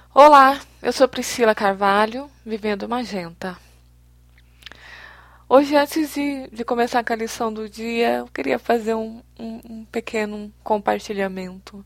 Olá, eu sou Priscila Carvalho, vivendo Magenta. Hoje, antes de começar com a lição do dia, eu queria fazer um pequeno compartilhamento.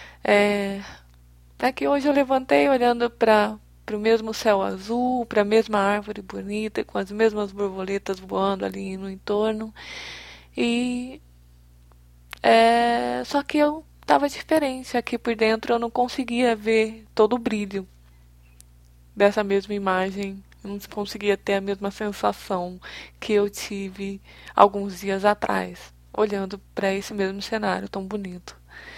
É que hoje eu levantei olhando para o mesmo céu azul, para a mesma árvore bonita, com as mesmas borboletas voando ali no entorno. E só que eu estava diferente. Aqui por dentro eu não conseguia ver todo o brilho dessa mesma imagem. Eu não conseguia ter a mesma sensação que eu tive alguns dias atrás, olhando para esse mesmo cenário tão bonito.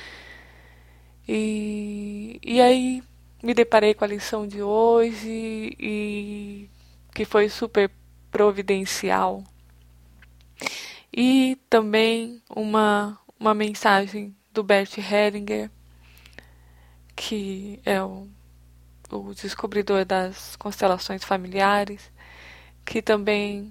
E aí me deparei com a lição de hoje e que foi super providencial. E também uma mensagem do Bert Hellinger, que é o descobridor das constelações familiares, que também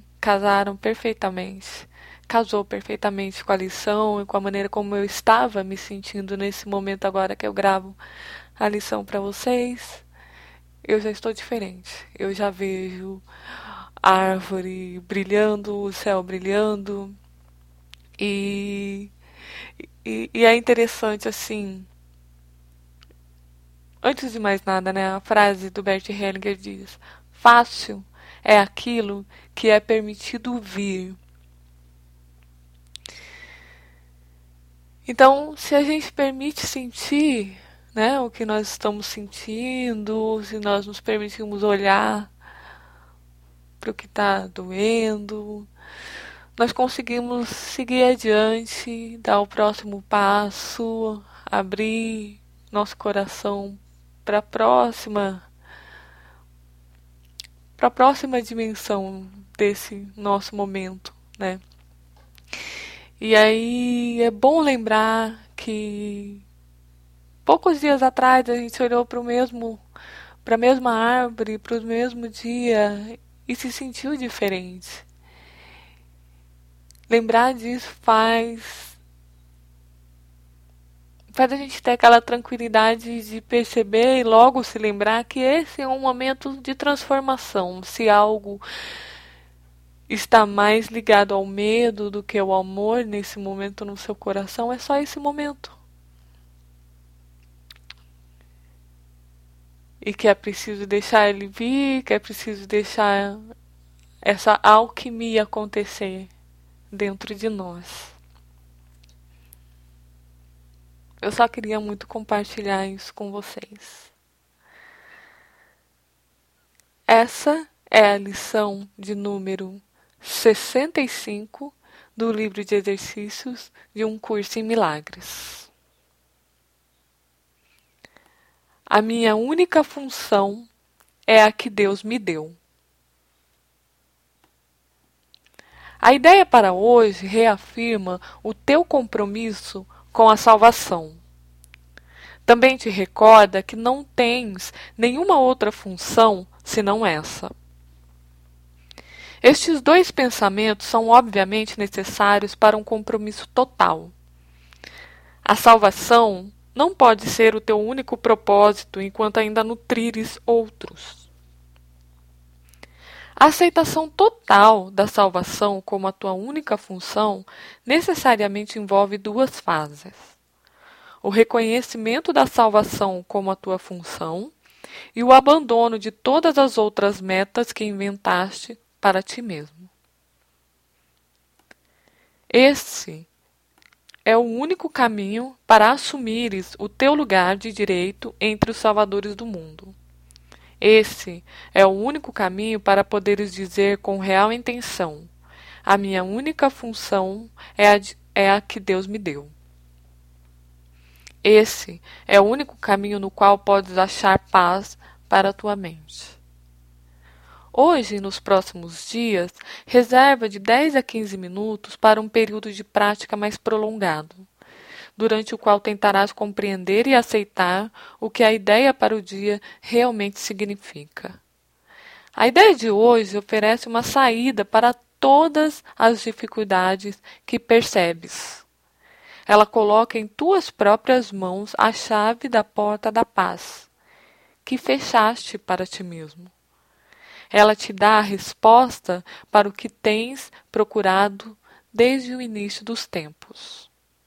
casou perfeitamente com a lição e com a maneira como eu estava me sentindo nesse momento agora que eu gravo a lição para vocês. Eu já estou diferente. Eu já vejo a árvore brilhando, o céu brilhando. E, e é interessante, assim, antes de mais nada, né, a frase do Bert Hellinger diz: fácil é aquilo que é permitido vir. Então, se a gente permite sentir, né, o que nós estamos sentindo, se nós nos permitimos olhar para o que está doendo, nós conseguimos seguir adiante, dar o próximo passo, abrir nosso coração para a próxima dimensão desse nosso momento, né? E aí é bom lembrar que poucos dias atrás a gente olhou para a mesma árvore, para o mesmo dia e se sentiu diferente. Lembrar disso faz a gente ter aquela tranquilidade de perceber e logo se lembrar que esse é um momento de transformação. Se algo está mais ligado ao medo do que ao amor nesse momento no seu coração, é só esse momento. E que é preciso deixar ele vir, que é preciso deixar essa alquimia acontecer dentro de nós. Eu só queria muito compartilhar isso com vocês. Essa é a lição de número 65 do livro de exercícios de um curso em milagres. A minha única função é a que Deus me deu. A ideia para hoje reafirma o teu compromisso com a salvação. Também te recorda que não tens nenhuma outra função senão essa. Estes dois pensamentos são obviamente necessários para um compromisso total. A salvação não pode ser o teu único propósito enquanto ainda nutrires outros. A aceitação total da salvação como a tua única função necessariamente envolve duas fases: o reconhecimento da salvação como a tua função e o abandono de todas as outras metas que inventaste para ti mesmo. Esse é o único caminho para assumires o teu lugar de direito entre os salvadores do mundo. Esse é o único caminho para poderes dizer com real intenção: a minha única função é a que Deus me deu. Esse é o único caminho no qual podes achar paz para a tua mente. Hoje e nos próximos dias, reserva de 10 a 15 minutos para um período de prática mais prolongado, durante o qual tentarás compreender e aceitar o que a ideia para o dia realmente significa. A ideia de hoje oferece uma saída para todas as dificuldades que percebes. Ela coloca em tuas próprias mãos a chave da porta da paz, que fechaste para ti mesmo. Ela te dá a resposta para o que tens procurado desde o início dos tempos.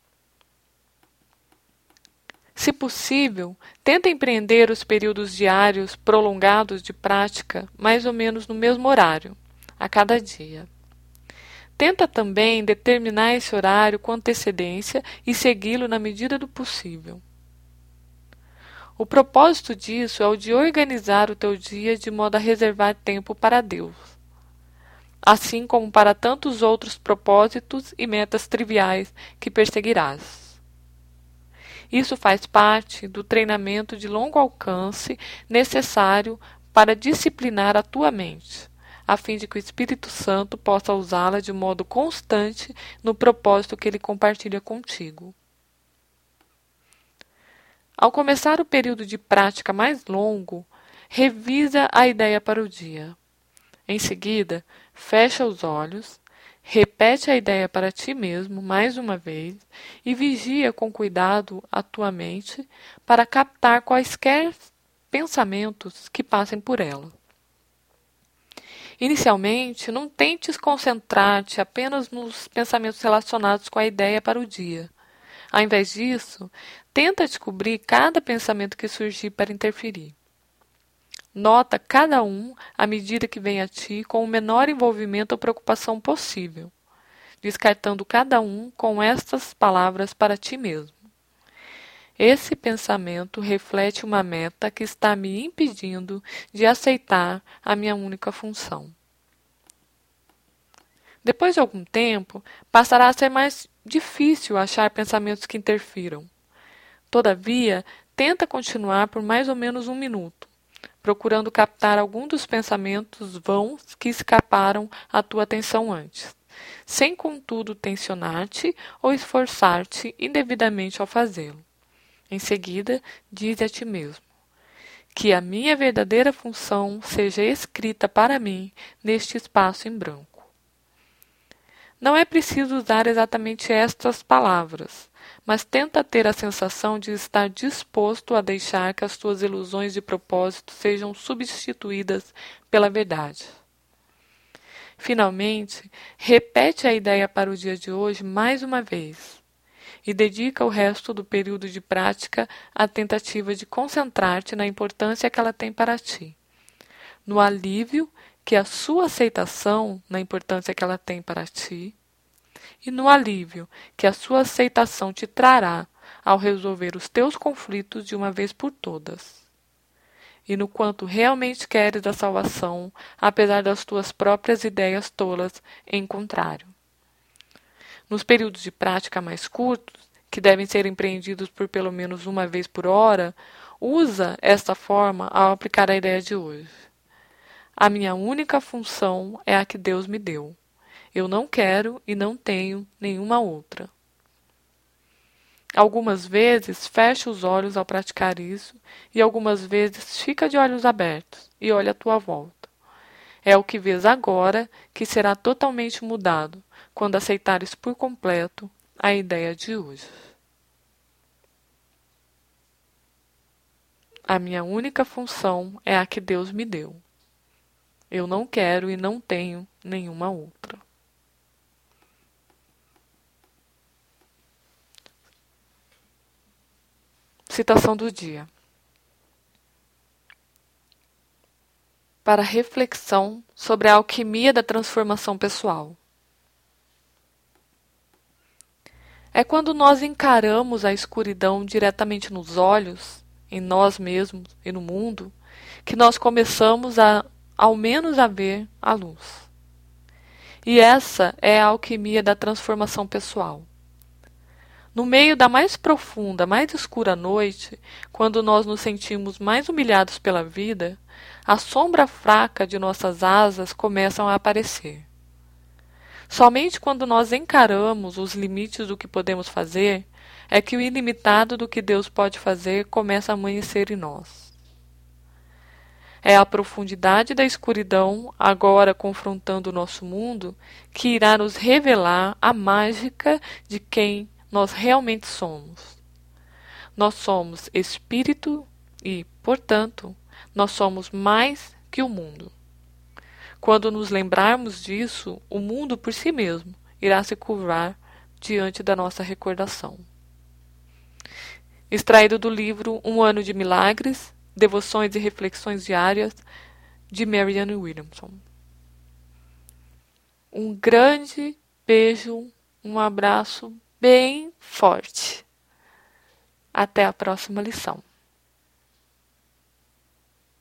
Se possível, tenta empreender os períodos diários prolongados de prática mais ou menos no mesmo horário, a cada dia. Tenta também determinar esse horário com antecedência e segui-lo na medida do possível. O propósito disso é o de organizar o teu dia de modo a reservar tempo para Deus, assim como para tantos outros propósitos e metas triviais que perseguirás. Isso faz parte do treinamento de longo alcance necessário para disciplinar a tua mente, a fim de que o Espírito Santo possa usá-la de modo constante no propósito que ele compartilha contigo. Ao começar o período de prática mais longo, revisa a ideia para o dia. Em seguida, fecha os olhos, repete a ideia para ti mesmo mais uma vez e vigia com cuidado a tua mente para captar quaisquer pensamentos que passem por ela. Inicialmente, não tentes concentrar-te apenas nos pensamentos relacionados com a ideia para o dia. Ao invés disso, tenta descobrir cada pensamento que surgir para interferir. Nota cada um à medida que vem a ti com o menor envolvimento ou preocupação possível, descartando cada um com estas palavras para ti mesmo. Esse pensamento reflete uma meta que está me impedindo de aceitar a minha única função. Depois de algum tempo, passará a ser mais difícil achar pensamentos que interfiram. Todavia, tenta continuar por mais ou menos 1 minuto, procurando captar algum dos pensamentos vãos que escaparam à tua atenção antes, sem contudo tensionar-te ou esforçar-te indevidamente ao fazê-lo. Em seguida, dize a ti mesmo: que a minha verdadeira função seja escrita para mim neste espaço em branco. Não é preciso usar exatamente estas palavras, mas tenta ter a sensação de estar disposto a deixar que as tuas ilusões de propósito sejam substituídas pela verdade. Finalmente, repete a ideia para o dia de hoje mais uma vez e dedica o resto do período de prática à tentativa de concentrar-te na importância que ela tem para ti, no alívio que a sua aceitação na importância que ela tem para ti e no alívio que a sua aceitação te trará ao resolver os teus conflitos de uma vez por todas, e no quanto realmente queres a salvação, apesar das tuas próprias ideias tolas em contrário. Nos períodos de prática mais curtos, que devem ser empreendidos por pelo menos uma vez por hora, usa esta forma ao aplicar a ideia de hoje. A minha única função é a que Deus me deu. Eu não quero e não tenho nenhuma outra. Algumas vezes fecha os olhos ao praticar isso e algumas vezes fica de olhos abertos e olha à tua volta. É o que vês agora que será totalmente mudado quando aceitares por completo a ideia de hoje. A minha única função é a que Deus me deu. Eu não quero e não tenho nenhuma outra. Citação do dia. Para reflexão sobre a alquimia da transformação pessoal. É quando nós encaramos a escuridão diretamente nos olhos, em nós mesmos e no mundo, que nós começamos ao menos a ver a luz. E essa é a alquimia da transformação pessoal. No meio da mais profunda, mais escura noite, quando nós nos sentimos mais humilhados pela vida, a sombra fraca de nossas asas começam a aparecer. Somente quando nós encaramos os limites do que podemos fazer, é que o ilimitado do que Deus pode fazer começa a amanhecer em nós. É a profundidade da escuridão, agora confrontando o nosso mundo, que irá nos revelar a mágica de quem nós realmente somos. Nós somos espírito e, portanto, nós somos mais que o mundo. Quando nos lembrarmos disso, o mundo por si mesmo irá se curvar diante da nossa recordação. Extraído do livro Um Ano de Milagres, Devoções e Reflexões Diárias, de Marianne Williamson. Um grande beijo, um abraço bem forte. Até a próxima lição.